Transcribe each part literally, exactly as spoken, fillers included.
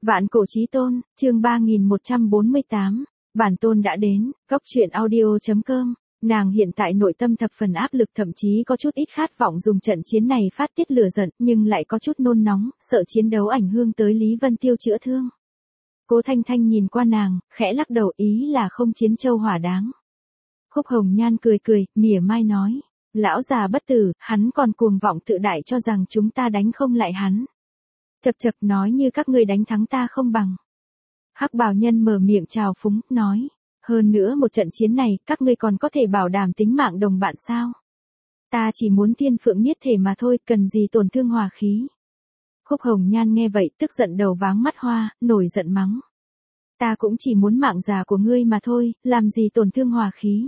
Vạn cổ chí tôn, chương ba nghìn một trăm bốn mươi tám, bản tôn đã đến, góc truyện audio chấm com. Nàng hiện tại nội tâm thập phần áp lực, thậm chí có chút ít khát vọng dùng trận chiến này phát tiết lửa giận, nhưng lại có chút nôn nóng, sợ chiến đấu ảnh hưởng tới Lý Vân Tiêu chữa thương. Cố Thanh Thanh nhìn qua nàng, khẽ lắc đầu, ý là không chiến châu hỏa đáng. Khúc Hồng Nhan cười cười, mỉa mai nói, lão già bất tử, hắn còn cuồng vọng tự đại cho rằng chúng ta đánh không lại hắn. Chậc chậc, nói như các ngươi đánh thắng ta không bằng. Hắc bào nhân mở miệng trào phúng, nói, hơn nữa một trận chiến này, các ngươi còn có thể bảo đảm tính mạng đồng bạn sao? Ta chỉ muốn thiên phượng niết thể mà thôi, cần gì tổn thương hòa khí. Khúc Hồng Nhan nghe vậy, tức giận đầu váng mắt hoa, nổi giận mắng. Ta cũng chỉ muốn mạng già của ngươi mà thôi, làm gì tổn thương hòa khí.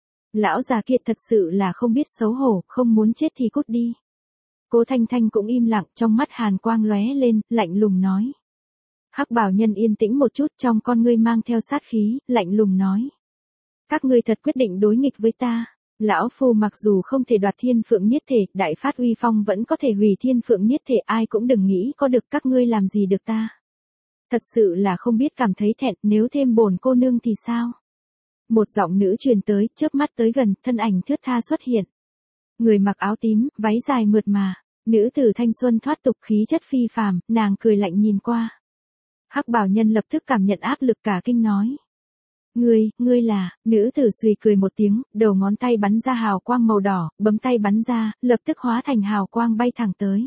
Lão già kia thật sự là không biết xấu hổ, không muốn chết thì cút đi. Cố Thanh Thanh cũng im lặng, trong mắt hàn quang lóe lên, lạnh lùng nói. Hắc bào nhân yên tĩnh một chút, trong con ngươi mang theo sát khí, lạnh lùng nói. Các ngươi thật quyết định đối nghịch với ta. Lão phu mặc dù không thể đoạt thiên phượng niết thể, đại phát uy phong vẫn có thể hủy thiên phượng niết thể, ai cũng đừng nghĩ có được các ngươi làm gì được ta. Thật sự là không biết cảm thấy thẹn, nếu thêm bổn cô nương thì sao? Một giọng nữ truyền tới, chớp mắt tới gần, thân ảnh thướt tha xuất hiện. Người mặc áo tím, váy dài mượt mà, nữ tử thanh xuân thoát tục, khí chất phi phàm, nàng cười lạnh nhìn qua. Hắc bào nhân lập tức cảm nhận áp lực, cả kinh nói. Ngươi, ngươi là, nữ tử suy cười một tiếng, đầu ngón tay bắn ra hào quang màu đỏ, bấm tay bắn ra, lập tức hóa thành hào quang bay thẳng tới.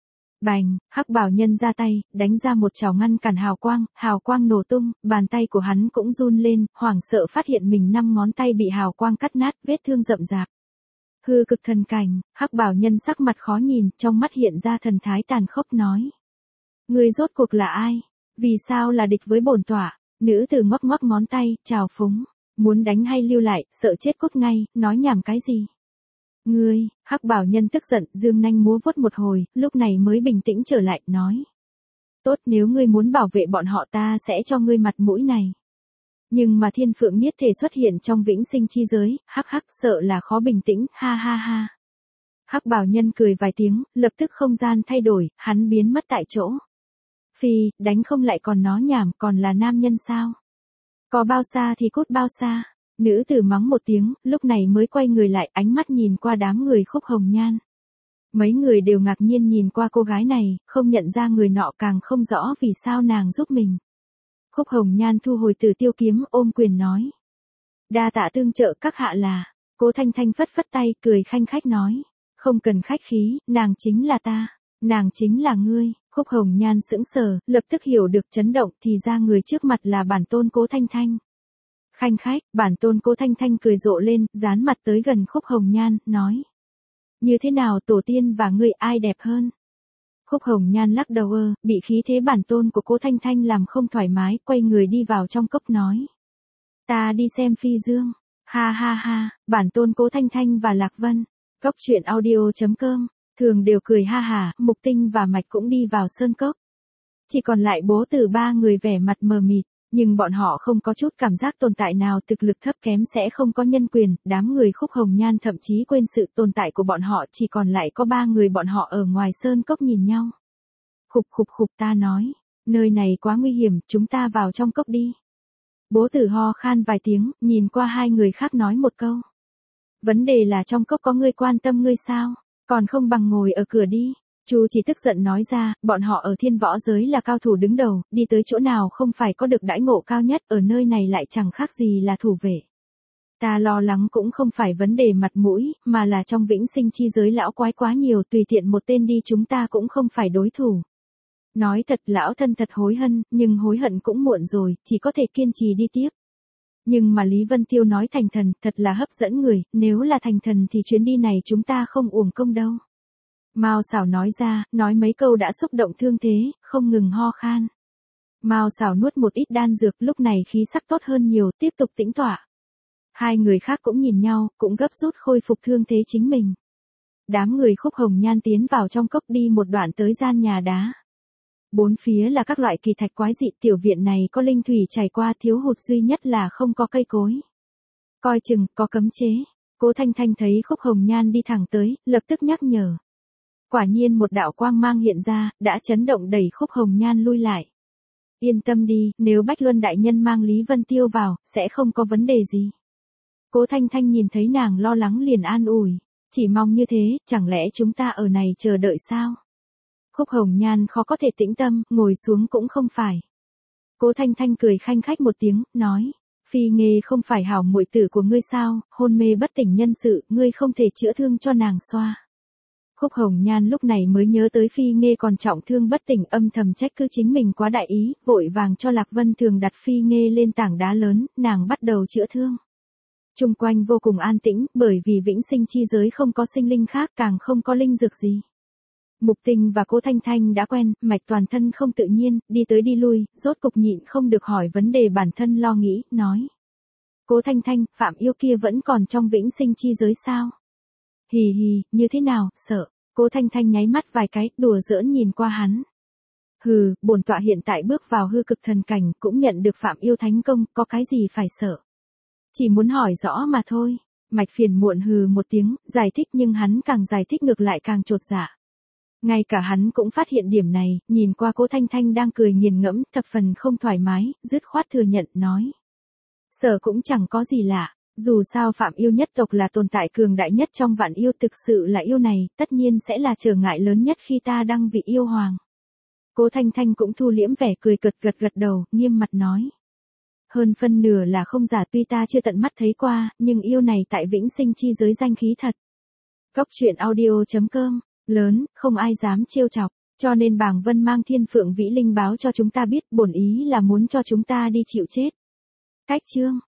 Bành, hắc bào nhân ra tay, đánh ra một chảo ngăn cản hào quang, hào quang nổ tung, bàn tay của hắn cũng run lên, hoảng sợ phát hiện mình năm ngón tay bị hào quang cắt nát, vết thương rậm rạp. Hư cực thần cảnh, hắc bào nhân sắc mặt khó nhìn, trong mắt hiện ra thần thái tàn khốc nói. Ngươi rốt cuộc là ai? Vì sao là địch với bổn tọa? Nữ tử ngoắc ngoắc ngón tay, chào phúng. Muốn đánh hay lưu lại, sợ chết cút ngay, nói nhảm cái gì? Ngươi, hắc bào nhân tức giận, dương nanh múa vuốt một hồi, lúc này mới bình tĩnh trở lại, nói. Tốt, nếu ngươi muốn bảo vệ bọn họ ta sẽ cho ngươi mặt mũi này. Nhưng mà thiên phượng niết thể xuất hiện trong vĩnh sinh chi giới, hắc hắc, sợ là khó bình tĩnh, ha ha ha. Hắc bào nhân cười vài tiếng, lập tức không gian thay đổi, hắn biến mất tại chỗ. Phi, đánh không lại còn nói nhảm, còn là nam nhân sao? Có bao xa thì cút bao xa. Nữ tử mắng một tiếng, lúc này mới quay người lại, ánh mắt nhìn qua đám người Khúc Hồng Nhan. Mấy người đều ngạc nhiên nhìn qua cô gái này, không nhận ra người nọ, càng không rõ vì sao nàng giúp mình. Khúc Hồng Nhan thu hồi Tử Tiêu kiếm, ôm quyền nói. Đa tạ tương trợ các hạ là. Cố Thanh Thanh phất phất tay, cười khanh khách nói. Không cần khách khí, nàng chính là ta. Nàng chính là ngươi. Khúc Hồng Nhan sững sờ, lập tức hiểu được chấn động, thì ra người trước mặt là bản tôn Cố Thanh Thanh. Khanh khách, bản tôn Cố Thanh Thanh cười rộ lên, dán mặt tới gần Khúc Hồng Nhan, nói. Như thế nào tổ tiên và ngươi ai đẹp hơn? Khúc Hồng Nhan lắc đầu ơ, bị khí thế bản tôn của Cố Thanh Thanh làm không thoải mái, quay người đi vào trong cốc nói. Ta đi xem phi dương. Ha ha ha, bản tôn Cố Thanh Thanh và Lạc Vân. Góc truyện audio chấm com. Thường đều cười ha hả, Mục Tinh và Mạch cũng đi vào sơn cốc. Chỉ còn lại Bố Tử ba người vẻ mặt mờ mịt, nhưng bọn họ không có chút cảm giác tồn tại nào, thực lực thấp kém sẽ không có nhân quyền, đám người Khúc Hồng Nhan thậm chí quên sự tồn tại của bọn họ, chỉ còn lại có ba người bọn họ ở ngoài sơn cốc nhìn nhau. Khục khục khục, ta nói, nơi này quá nguy hiểm, chúng ta vào trong cốc đi. Bố Tử ho khan vài tiếng, nhìn qua hai người khác nói một câu. Vấn đề là trong cốc có người quan tâm ngươi sao? Còn không bằng ngồi ở cửa đi. Chu Chỉ tức giận nói ra, bọn họ ở thiên võ giới là cao thủ đứng đầu, đi tới chỗ nào không phải có được đãi ngộ cao nhất, ở nơi này lại chẳng khác gì là thủ vệ. Ta lo lắng cũng không phải vấn đề mặt mũi, mà là trong vĩnh sinh chi giới lão quái quá nhiều, tùy tiện một tên đi chúng ta cũng không phải đối thủ. Nói thật, lão thân thật hối hận, nhưng hối hận cũng muộn rồi, chỉ có thể kiên trì đi tiếp. Nhưng mà Lý Vân Tiêu nói thành thần, thật là hấp dẫn người, nếu là thành thần thì chuyến đi này chúng ta không uổng công đâu. Mao Sảo nói ra, nói mấy câu đã xúc động thương thế, không ngừng ho khan. Mao Sảo nuốt một ít đan dược, lúc này khí sắc tốt hơn nhiều, tiếp tục tĩnh tọa. Hai người khác cũng nhìn nhau, cũng gấp rút khôi phục thương thế chính mình. Đám người Khúc Hồng Nhan tiến vào trong cốc, đi một đoạn tới gian nhà đá. Bốn phía là các loại kỳ thạch quái dị, tiểu viện này có linh thủy chảy qua, thiếu hụt duy nhất là không có cây cối. Coi chừng, có cấm chế. Cố Thanh Thanh thấy Khúc Hồng Nhan đi thẳng tới, lập tức nhắc nhở. Quả nhiên một đạo quang mang hiện ra, đã chấn động đẩy Khúc Hồng Nhan lui lại. Yên tâm đi, nếu Bách Luân đại nhân mang Lý Vân Tiêu vào, sẽ không có vấn đề gì. Cố Thanh Thanh nhìn thấy nàng lo lắng liền an ủi. Chỉ mong như thế, chẳng lẽ chúng ta ở này chờ đợi sao? Khúc Hồng Nhan khó có thể tĩnh tâm, ngồi xuống cũng không phải. Cố Thanh Thanh cười khanh khách một tiếng, nói. Phi Nghê không phải hảo muội tử của ngươi sao, hôn mê bất tỉnh nhân sự, ngươi không thể chữa thương cho nàng xoa. Khúc Hồng Nhan lúc này mới nhớ tới Phi Nghê còn trọng thương bất tỉnh, âm thầm trách cứ chính mình quá đại ý, vội vàng cho Lạc Vân Thường đặt Phi Nghê lên tảng đá lớn, nàng bắt đầu chữa thương. Chung quanh vô cùng an tĩnh, bởi vì vĩnh sinh chi giới không có sinh linh khác, càng không có linh dược gì. Mục Tình và Cố Thanh Thanh đã quen, mạch toàn thân không tự nhiên, đi tới đi lui, rốt cục nhịn không được hỏi vấn đề bản thân lo nghĩ, nói. Cố Thanh Thanh, Phạm Yêu kia vẫn còn trong vĩnh sinh chi giới sao? Hì hì, như thế nào, sợ. Cố Thanh Thanh nháy mắt vài cái, đùa giỡn nhìn qua hắn. Hừ, bổn tọa hiện tại bước vào hư cực thần cảnh, cũng nhận được Phạm Yêu thánh công, có cái gì phải sợ. Chỉ muốn hỏi rõ mà thôi. Mạch Phiền muộn hừ một tiếng, giải thích nhưng hắn càng giải thích ngược lại càng chột dạ. Ngay cả hắn cũng phát hiện điểm này, nhìn qua Cố Thanh Thanh đang cười nghiền ngẫm, thập phần không thoải mái, dứt khoát thừa nhận, nói. Sợ cũng chẳng có gì lạ, dù sao Phạm Yêu nhất tộc là tồn tại cường đại nhất trong vạn yêu, thực sự là yêu này, tất nhiên sẽ là trở ngại lớn nhất khi ta đăng vị yêu hoàng. Cố Thanh Thanh cũng thu liễm vẻ cười cợt gật gật đầu, nghiêm mặt nói. Hơn phân nửa là không giả, tuy ta chưa tận mắt thấy qua, nhưng yêu này tại vĩnh sinh chi giới danh khí thật. Góc truyện audio chấm com, lớn, không ai dám trêu chọc, cho nên Bàng Vân mang Thiên Phượng Vĩ Linh báo cho chúng ta biết, bổn ý là muốn cho chúng ta đi chịu chết. Cách chương